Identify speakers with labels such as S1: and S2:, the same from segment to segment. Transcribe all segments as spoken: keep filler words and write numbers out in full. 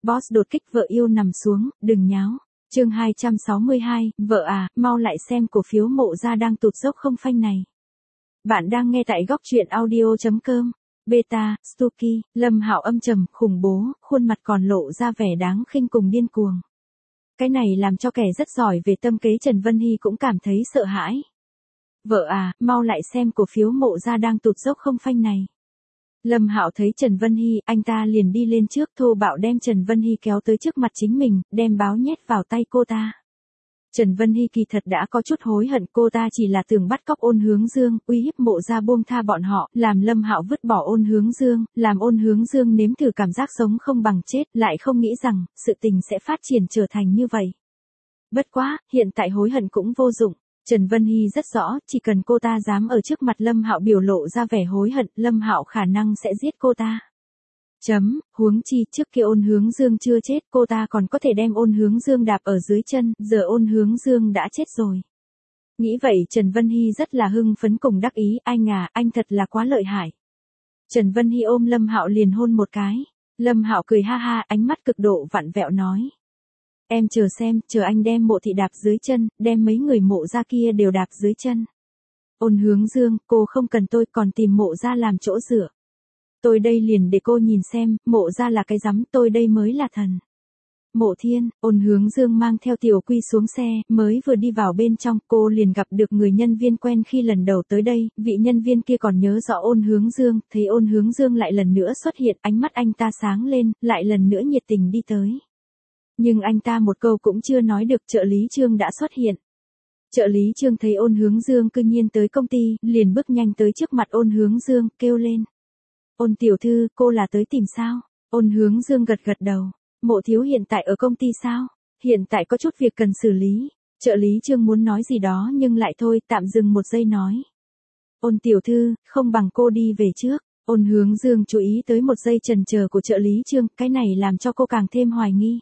S1: Boss đột kích vợ yêu nằm xuống, đừng nháo. Chương hai trăm sáu mươi hai, vợ à, mau lại xem cổ phiếu Mộ Gia đang tụt dốc không phanh này. Bạn đang nghe tại góc truyện audio chấm com. Beta, Stuky, Lâm Hạo âm trầm, khủng bố, khuôn mặt còn lộ ra vẻ đáng khinh cùng điên cuồng. Cái này làm cho kẻ rất giỏi về tâm kế Trần Vân Hy cũng cảm thấy sợ hãi. Vợ à, mau lại xem cổ phiếu Mộ Gia đang tụt dốc không phanh này. Lâm Hạo thấy Trần Vân Hy, anh ta liền đi lên trước thô bạo đem Trần Vân Hy kéo tới trước mặt chính mình, đem báo nhét vào tay cô ta. Trần Vân Hy kỳ thật đã có chút hối hận, cô ta chỉ là tưởng bắt cóc Ôn Hướng Dương, uy hiếp Mộ Gia buông tha bọn họ, làm Lâm Hạo vứt bỏ Ôn Hướng Dương, làm Ôn Hướng Dương nếm thử cảm giác sống không bằng chết, lại không nghĩ rằng, sự tình sẽ phát triển trở thành như vậy. Bất quá, hiện tại hối hận cũng vô dụng. Trần Vân Hy rất rõ, chỉ cần cô ta dám ở trước mặt Lâm Hạo biểu lộ ra vẻ hối hận, Lâm Hạo khả năng sẽ giết cô ta. Chấm, huống chi, trước kia Ôn Hướng Dương chưa chết, cô ta còn có thể đem Ôn Hướng Dương đạp ở dưới chân, giờ Ôn Hướng Dương đã chết rồi. Nghĩ vậy Trần Vân Hy rất là hưng phấn cùng đắc ý, anh à, anh thật là quá lợi hại. Trần Vân Hy ôm Lâm Hạo liền hôn một cái. Lâm Hạo cười ha ha, ánh mắt cực độ vặn vẹo nói. Em chờ xem, chờ anh đem Mộ thị đạp dưới chân, đem mấy người Mộ Gia kia đều đạp dưới chân. Ôn Hướng Dương, cô không cần tôi còn tìm Mộ Gia làm chỗ dựa. Tôi đây liền để cô nhìn xem, Mộ Gia là cái rắm, tôi đây mới là thần. Mộ Thiên, Ôn Hướng Dương mang theo Tiểu Quy xuống xe, mới vừa đi vào bên trong, cô liền gặp được người nhân viên quen khi lần đầu tới đây, vị nhân viên kia còn nhớ rõ Ôn Hướng Dương, thấy Ôn Hướng Dương lại lần nữa xuất hiện, ánh mắt anh ta sáng lên, lại lần nữa nhiệt tình đi tới. Nhưng anh ta một câu cũng chưa nói được, trợ lý Trương đã xuất hiện. Trợ lý Trương thấy Ôn Hướng Dương cư nhiên tới công ty, liền bước nhanh tới trước mặt Ôn Hướng Dương, kêu lên. Ôn tiểu thư, cô là tới tìm sao? Ôn Hướng Dương gật gật đầu. Mộ thiếu hiện tại ở công ty sao? Hiện tại có chút việc cần xử lý. Trợ lý Trương muốn nói gì đó nhưng lại thôi, tạm dừng một giây nói. Ôn tiểu thư, không bằng cô đi về trước. Ôn Hướng Dương chú ý tới một giây chần chờ của trợ lý Trương, cái này làm cho cô càng thêm hoài nghi.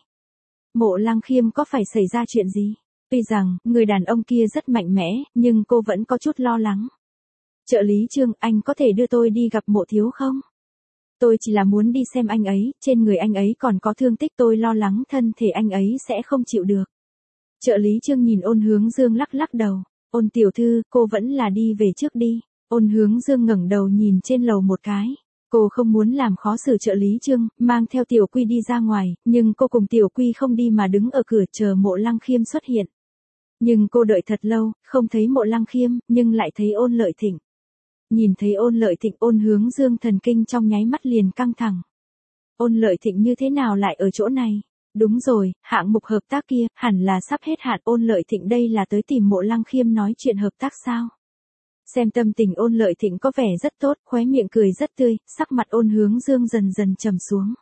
S1: Mộ Lăng Khiêm có phải xảy ra chuyện gì? Tuy rằng, người đàn ông kia rất mạnh mẽ, nhưng cô vẫn có chút lo lắng. Trợ lý Trương, anh có thể đưa tôi đi gặp Mộ thiếu không? Tôi chỉ là muốn đi xem anh ấy, trên người anh ấy còn có thương tích, tôi lo lắng thân thể anh ấy sẽ không chịu được. Trợ lý Trương nhìn Ôn Hướng Dương lắc lắc đầu. Ôn tiểu thư, cô vẫn là đi về trước đi. Ôn Hướng Dương ngẩng đầu nhìn trên lầu một cái. Cô không muốn làm khó xử trợ lý Trương, mang theo Tiểu Quy đi ra ngoài, nhưng cô cùng Tiểu Quy không đi mà đứng ở cửa chờ Mộ Lăng Khiêm xuất hiện. Nhưng cô đợi thật lâu, không thấy Mộ Lăng Khiêm, nhưng lại thấy Ôn Lợi Thịnh. Nhìn thấy Ôn Lợi Thịnh, Ôn Hướng Dương thần kinh trong nháy mắt liền căng thẳng. Ôn Lợi Thịnh như thế nào lại ở chỗ này? Đúng rồi, hạng mục hợp tác kia, hẳn là sắp hết hạn. Ôn Lợi Thịnh đây là tới tìm Mộ Lăng Khiêm nói chuyện hợp tác sao? Xem tâm tình Ôn Lợi Thịnh có vẻ rất tốt, khóe miệng cười rất tươi, sắc mặt Ôn Hướng Dương dần dần trầm xuống.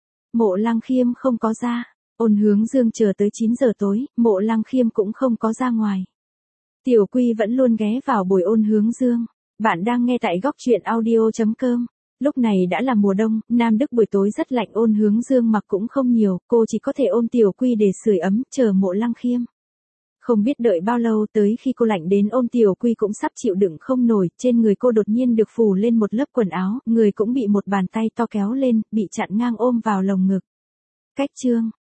S1: Mộ Lăng Khiêm không có ra. Ôn Hướng Dương chờ tới chín giờ tối, Mộ Lăng Khiêm cũng không có ra ngoài. Tiểu Quy vẫn luôn ghé vào bồi Ôn Hướng Dương. Bạn đang nghe tại góc truyện audio chấm com. Lúc này đã là mùa đông, Nam Đức buổi tối rất lạnh, Ôn Hướng Dương mặc cũng không nhiều, cô chỉ có thể ôm Tiểu Quy để sưởi ấm, chờ Mộ Lăng Khiêm. Không biết đợi bao lâu, tới khi cô lạnh đến ôm Tiểu Quy cũng sắp chịu đựng không nổi, trên người cô đột nhiên được phủ lên một lớp quần áo, người cũng bị một bàn tay to kéo lên, bị chặn ngang ôm vào lồng ngực. Cách chương,